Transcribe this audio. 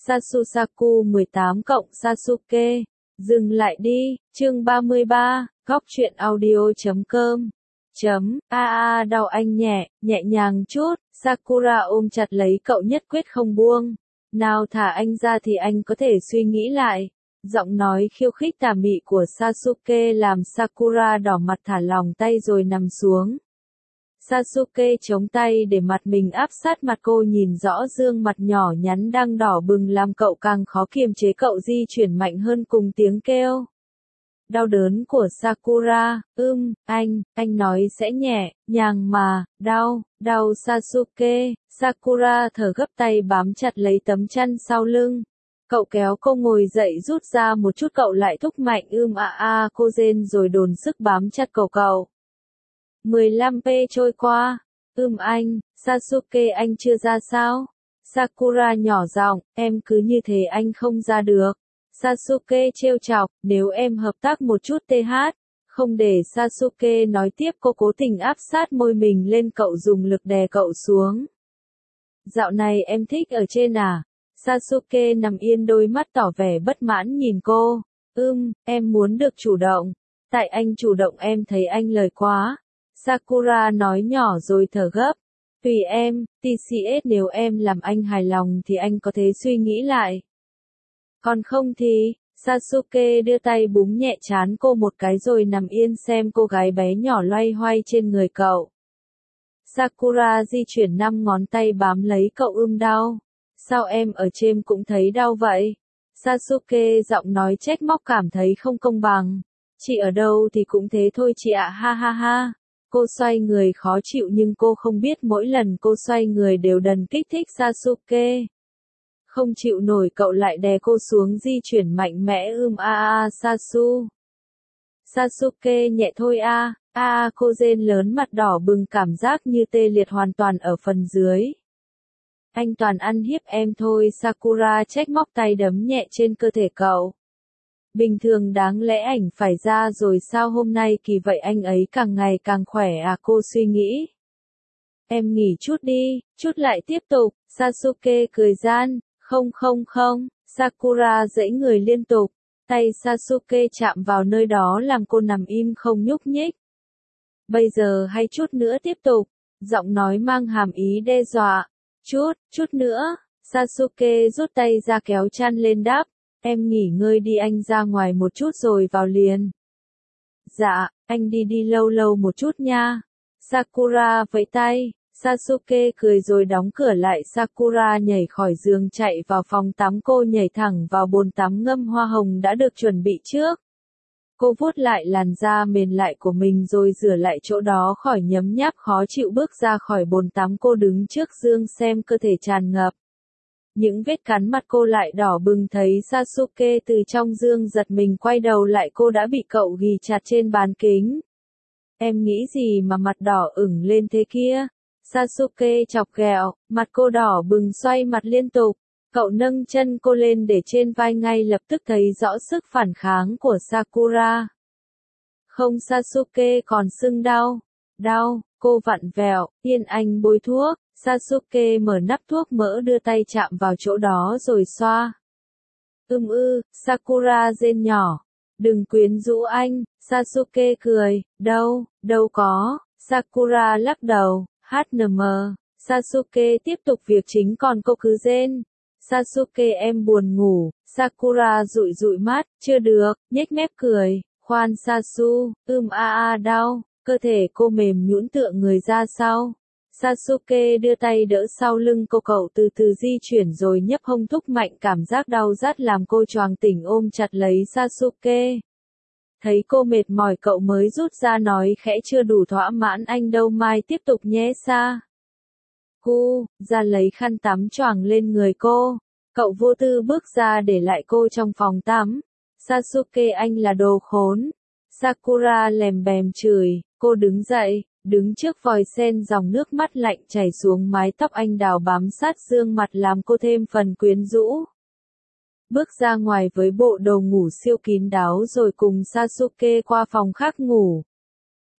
Sasusaku 18 cộng Sasuke. Dừng lại đi, chương 33, góc truyện audio.com. Đau anh nhẹ nhàng chút, Sakura ôm chặt lấy cậu nhất quyết không buông. Nào thả anh ra thì anh có thể suy nghĩ lại. Giọng nói khiêu khích tà mị của Sasuke làm Sakura đỏ mặt thả lỏng tay rồi nằm xuống. Sasuke chống tay để mặt mình áp sát mặt cô, nhìn rõ gương mặt nhỏ nhắn đang đỏ bừng làm cậu càng khó kiềm chế, cậu di chuyển mạnh hơn cùng tiếng kêu đau đớn của Sakura. Anh nói sẽ nhẹ nhàng mà, đau Sasuke. Sakura thở gấp, tay bám chặt lấy tấm chăn sau lưng. Cậu kéo cô ngồi dậy, rút ra một chút, cậu lại thúc mạnh cô rên rồi dồn sức bám chặt cậu. 15p trôi qua. Anh, Sasuke anh chưa ra sao? Sakura nhỏ giọng, em cứ như thế anh không ra được. Sasuke trêu chọc, nếu em hợp tác một chút Không để Sasuke nói tiếp, cô cố tình áp sát môi mình lên cậu, dùng lực đè cậu xuống. Dạo này em thích ở trên à? Sasuke nằm yên, đôi mắt tỏ vẻ bất mãn nhìn cô. Em muốn được chủ động. Tại anh chủ động em thấy anh lời quá. Sakura nói nhỏ rồi thở gấp. Tùy em, TCS, nếu em làm anh hài lòng thì anh có thể suy nghĩ lại. Còn không thì, Sasuke đưa tay búng nhẹ trán cô một cái rồi nằm yên xem cô gái bé nhỏ loay hoay trên người cậu. Sakura di chuyển 5 ngón tay bám lấy cậu. Đau. Sao em ở trên cũng thấy đau vậy? Sasuke giọng nói trách móc, cảm thấy không công bằng. Chị ở đâu thì cũng thế thôi chị ạ, ha. Cô xoay người khó chịu, nhưng cô không biết mỗi lần cô xoay người đều đần kích thích Sasuke. Không chịu nổi, cậu lại đè cô xuống, di chuyển mạnh mẽ. Sasuke nhẹ thôi cô rên lớn, mặt đỏ bừng, cảm giác như tê liệt hoàn toàn ở phần dưới. Anh toàn ăn hiếp em thôi. Sakura trách móc, tay đấm nhẹ trên cơ thể cậu. Bình thường đáng lẽ ảnh phải ra rồi, sao hôm nay kỳ vậy, anh ấy càng ngày càng khỏe cô suy nghĩ. Em nghỉ chút đi, chút lại tiếp tục. Sasuke cười gian. Không. Sakura giãy người liên tục. Tay Sasuke chạm vào nơi đó làm cô nằm im không nhúc nhích. Bây giờ hay chút nữa tiếp tục. Giọng nói mang hàm ý đe dọa. Chút nữa. Sasuke rút tay ra kéo chăn lên đắp. Em nghỉ ngơi đi, anh ra ngoài một chút rồi vào liền. Dạ, anh đi lâu một chút nha. Sakura vẫy tay. Sasuke cười rồi đóng cửa lại. Sakura nhảy khỏi giường chạy vào phòng tắm, cô nhảy thẳng vào bồn tắm ngâm hoa hồng đã được chuẩn bị trước. Cô vuốt lại làn da mềm lại của mình rồi rửa lại chỗ đó khỏi nhấm nháp khó chịu, bước ra khỏi bồn tắm, cô đứng trước gương xem cơ thể tràn ngập những vết cắn, mặt cô lại đỏ bừng, thấy Sasuke từ trong gương giật mình quay đầu lại, cô đã bị cậu ghì chặt trên bàn kính. Em nghĩ gì mà mặt đỏ ửng lên thế kia? Sasuke chọc ghẹo, mặt cô đỏ bừng xoay mặt liên tục. Cậu nâng chân cô lên để trên vai, ngay lập tức thấy rõ sức phản kháng của Sakura. Không, Sasuke còn sưng đau. Cô vặn vẹo, yên anh bôi thuốc. Sasuke mở nắp thuốc mỡ, đưa tay chạm vào chỗ đó rồi xoa. Sakura rên nhỏ. Đừng quyến rũ anh. Sasuke cười. Đâu có. Sakura lắc đầu. HNM. Sasuke tiếp tục việc chính, còn cô cứ rên. Sasuke em buồn ngủ. Sakura dụi mắt. Chưa được, nhếch mép cười. Khoan Sasu. Đau. Cơ thể cô mềm nhũn tựa người ra sau. Sasuke đưa tay đỡ sau lưng cô, cậu từ từ di chuyển rồi nhấp hông thúc mạnh, cảm giác đau rát làm cô choàng tỉnh, ôm chặt lấy Sasuke. Thấy cô mệt mỏi, cậu mới rút ra nói khẽ, chưa đủ thỏa mãn anh đâu, mai tiếp tục nhé. Ra lấy khăn tắm choàng lên người cô. Cậu vô tư bước ra để lại cô trong phòng tắm. Sasuke anh là đồ khốn. Sakura lèm bèm chửi. Cô đứng dậy, đứng trước vòi sen, dòng nước mắt lạnh chảy xuống mái tóc anh đào bám sát gương mặt làm cô thêm phần quyến rũ. Bước ra ngoài với bộ đồ ngủ siêu kín đáo rồi cùng Sasuke qua phòng khác ngủ.